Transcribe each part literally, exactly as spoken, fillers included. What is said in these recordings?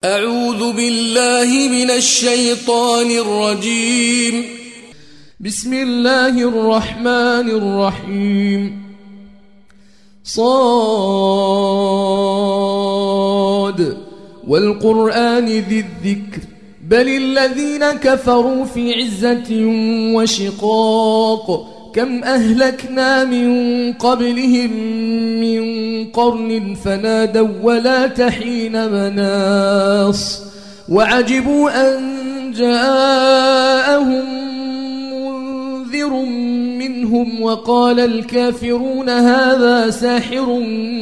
أعوذ بالله من الشيطان الرجيم. بسم الله الرحمن الرحيم. صاد والقرآن ذي الذكر بل الذين كفروا في عزة وشقاق كم أهلكنا من قبلهم من قرن فنادوا ولا تحين مناص وعجبوا أن جاءهم منذر منهم وقال الكافرون هذا ساحر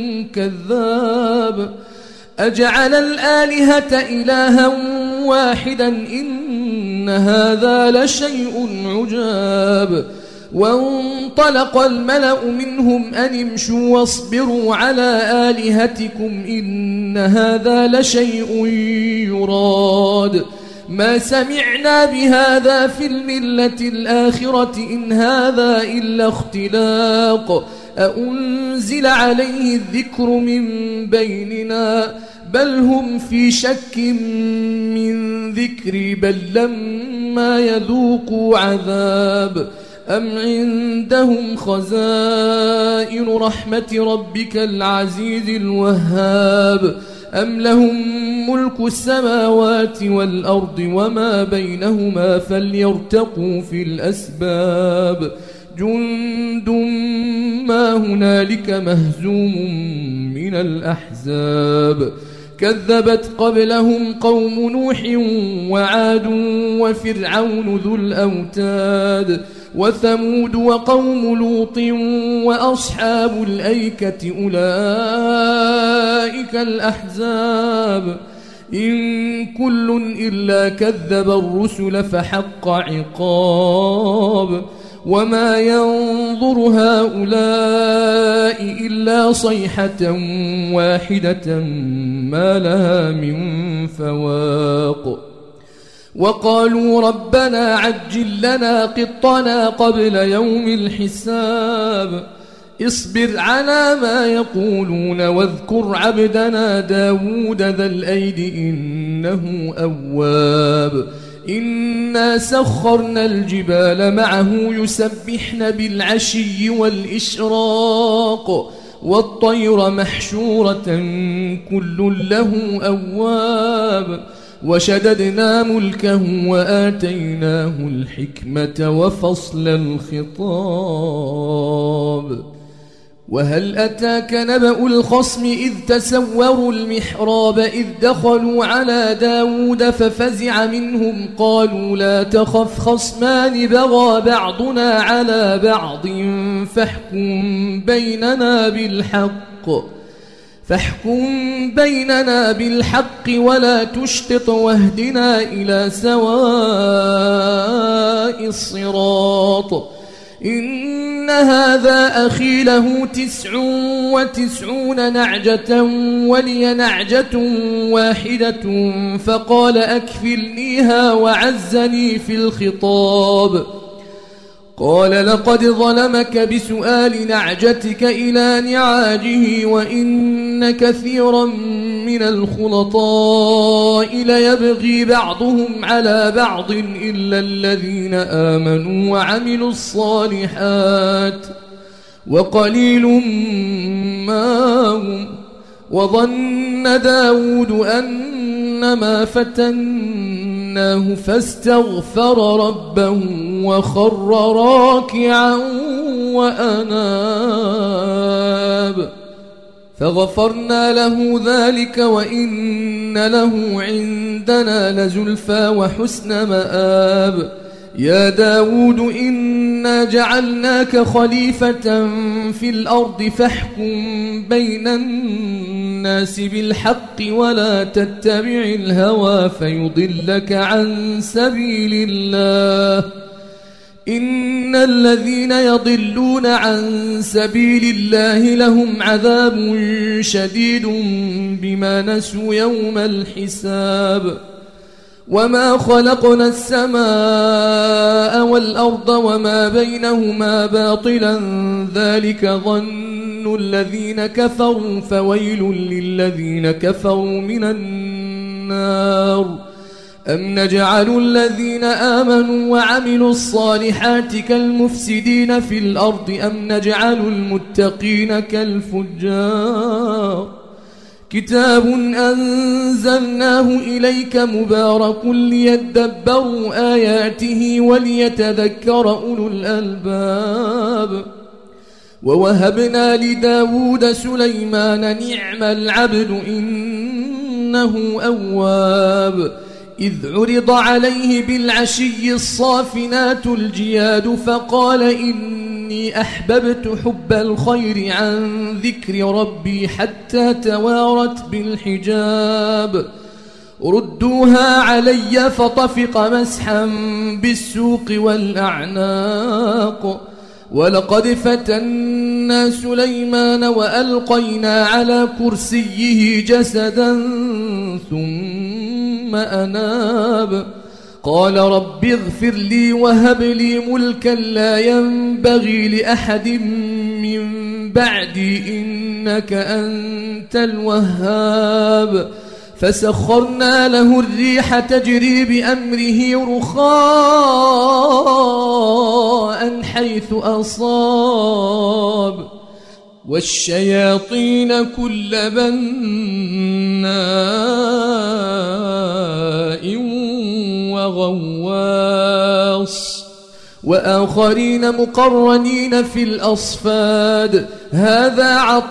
كذاب أجعل الآلهة إلها واحدا إن هذا لشيء عجاب وانطلق الملأ منهم أن امشوا واصبروا على آلهتكم إن هذا لشيء يراد ما سمعنا بهذا في الملة الآخرة إن هذا إلا اختلاق أأنزل عليه الذكر من بيننا بل هم في شك من ذكري بل لما يذوقوا عذاب أم عندهم خزائن رحمة ربك العزيز الوهاب أم لهم ملك السماوات والأرض وما بينهما فليرتقوا في الأسباب جند ما هنالك مهزوم من الأحزاب كذبت قبلهم قوم نوح وعاد وفرعون ذو الأوتاد وثمود وقوم لوط وأصحاب الأيكة أولئك الأحزاب إن كل إلا كذب الرسل فحق عقاب وما ينظر هؤلاء إلا صيحة واحدة ما لها من فواق وقالوا ربنا عجل لنا قطنا قبل يوم الحساب اصبر على ما يقولون واذكر عبدنا داود ذا الأيد إنه أواب إنا سخرنا الجبال معه يسبحن بالعشي والإشراق والطير محشورة كل له أواب وشددنا ملكه وآتيناه الحكمة وفصل الخطاب وهل أتاك نبأ الخصم إذ تسوروا المحراب إذ دخلوا على داود ففزع منهم قالوا لا تخف خصمان بغى بعضنا على بعض فاحكم بيننا بالحق فاحكم بيننا بالحق ولا تشطط واهدنا إلى سواء الصراط إن هذا أخي له تسع وتسعون نعجة ولي نعجة واحدة فقال أكفلنيها وعزني في الخطاب قال لقد ظلمك بسؤال نعجتك إلى نعاجه وإن كثيرا من الخلطاء ليبغي بعضهم على بعض إلا الذين آمنوا وعملوا الصالحات وقليل ما هم وظن داود أنما فتناه فاستغفر ربه وخر راكعا وأناب فغفرنا له ذلك وإن له عندنا لزلفى وحسن مآب يا داود إنا جعلناك خليفة في الأرض فاحكم بين الناس بالحق ولا تتبع الهوى فيضلك عن سبيل الله إن الذين يضلون عن سبيل الله لهم عذاب شديد بما نسوا يوم الحساب وما خلقنا السماء والأرض وما بينهما باطلا ذلك ظن الذين كفروا فويل للذين كفروا من النار النار أم نجعل الذين آمنوا وعملوا الصالحات كالمفسدين في الأرض أم نجعل المتقين كالفجار كتاب أنزلناه إليك مبارك ليدبروا آياته وليتذكر أولو الألباب ووهبنا لداود سليمان نعم العبد إنه أواب إذ عرض عليه بالعشي الصافنات الجياد فقال إني أحببت حب الخير عن ذكر ربي حتى توارت بالحجاب ردوها علي فطفق مسحا بالسوق والأعناق ولقد فتنا سليمان وألقينا على كرسيه جسدا ثم أناب قال رب اغفر لي وهب لي ملكا لا ينبغي لأحد من بعدي إنك أنت الوهاب فسخرنا له الريح تجري بأمره رخاء حيث أصاب والشياطين كل بناء وغواص وآخرين مقرنين في الأصفاد هذا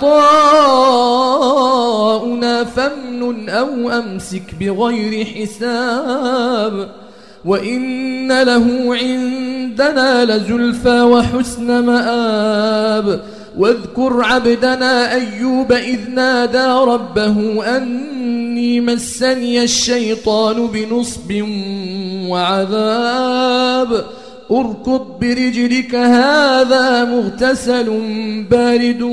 عطاؤنا فامنن أو أمسك بغير حساب وإن له عندنا لزلفى وحسن مآب واذكر عبدنا أيوب إذ نادى ربه أني مسني الشيطان بنصب وعذاب اركض برجلك هذا مغتسل بارد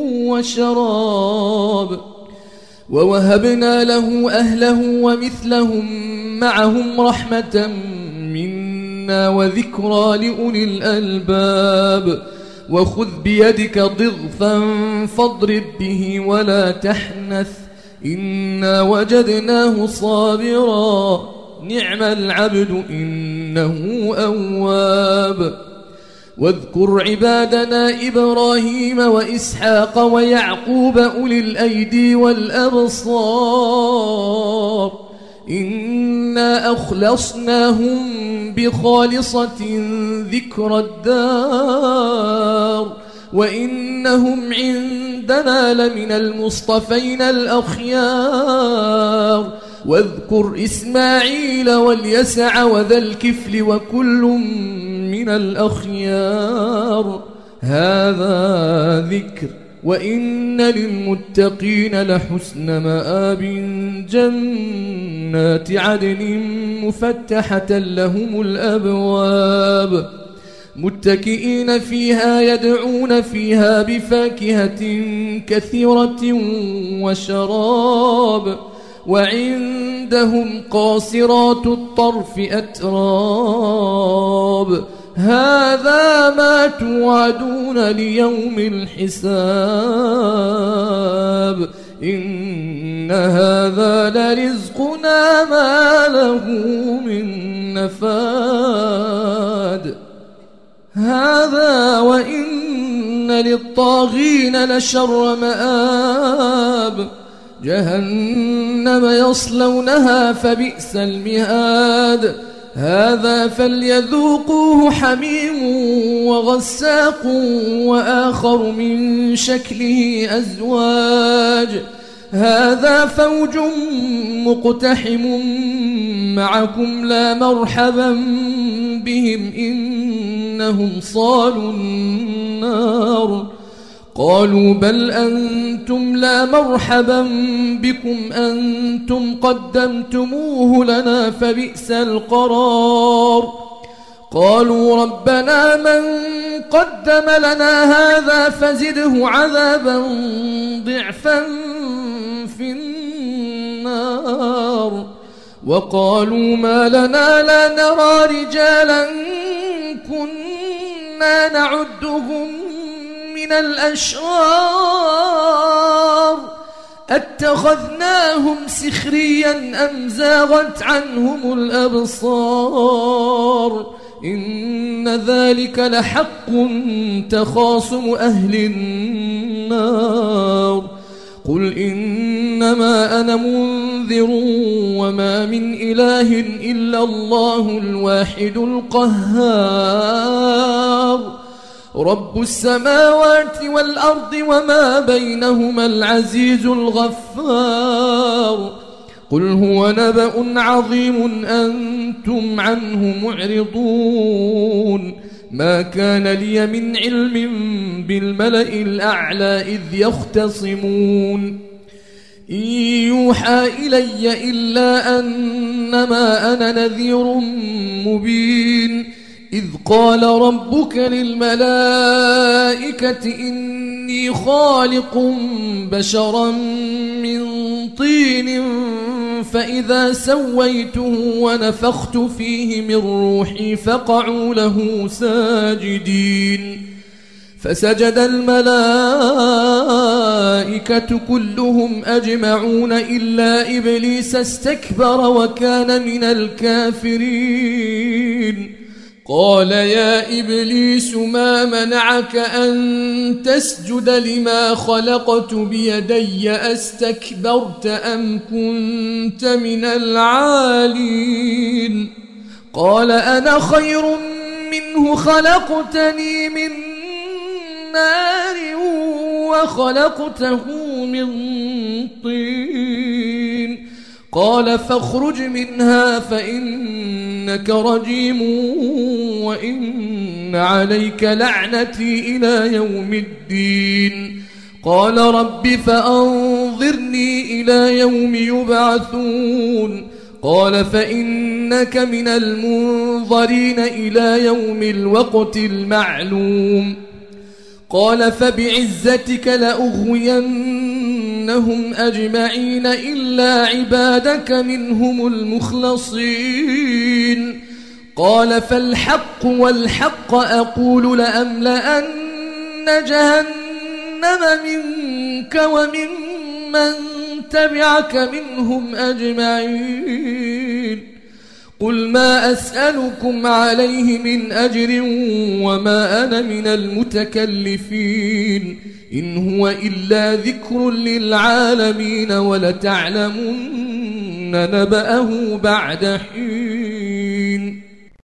وشراب ووهبنا له أهله ومثلهم معهم رحمة منا وذكرى لأولي الألباب وخذ بيدك ضغثا فاضرب به ولا تحنث إنا وجدناه صابرا نعم العبد إنه أواب واذكر عبادنا إبراهيم وإسحاق ويعقوب أولي الأيدي والأبصار إنا أخلصناهم بخالصة ذكر الدار وإنهم عندنا لمن المصطفين الأخيار واذكر إسماعيل واليسع وذا الكفل وكل من الأخيار هذا ذكر وإن للمتقين لحسن مآب جنات عدن مفتحة لهم الأبواب متكئين فيها يدعون فيها بفاكهة كثيرة وشراب وعندهم قاصرات الطرف أتراب هذا ما توعدون ليوم الحساب إن هذا لرزقنا ما له من نفاد هذا وإن للطاغين لشر مآب جهنم يصلونها فبئس المهاد هذا فليذوقوه حميم وغساق وآخر من شكله أزواج هذا فوج مقتحم معكم لا مرحبا بهم إنهم صالوا النار قالوا بل أنتم لا مرحبا بكم أنتم قدمتموه لنا فبئس القرار قالوا ربنا من قدم لنا هذا فزده عذابا ضعفا في النار وقالوا ما لنا لا نرى رجالا كنا نعدهم من الأشرار أتخذناهم سخريا أم زاغت عنهم الأبصار إن ذلك لحق تخاصم أهل النار قل إنما أنا منذر وما من إله إلا الله الواحد القهار رب السماوات والأرض وما بينهما العزيز الغفار قل هو نبأ عظيم أنتم عنه معرضون ما كان لي من علم بالملأ الأعلى إذ يختصمون إن يوحى إلي إلا أنما أنا نذير مبين إذ قال ربك للملائكة إني خالق بشرا من طين فإذا سويته ونفخت فيه من روحي فقعوا له ساجدين فسجد الملائكة كلهم أجمعون إلا إبليس استكبر وكان من الكافرين قال يا إبليس ما منعك أن تسجد لما خلقت بيدي أستكبرت أم كنت من العالين قال أنا خير منه خلقتني من نار وخلقته من طين قال فاخرج منها فإنك رجيم وإن عليك لعنتي إلى يوم الدين قال رب فأنظرني إلى يوم يبعثون قال فإنك من المنظرين إلى يوم الوقت المعلوم قال فبعزتك لأغوينهم أجمعين إلا عبادك منهم المخلصين قال فالحق والحق أقول لأملأن جهنم منك وممن تبعك منهم أجمعين قل ما أسألكم عليه من أجر وما أنا من المتكلفين إن هو إلا ذكر للعالمين ولتعلمن نبأه بعد حين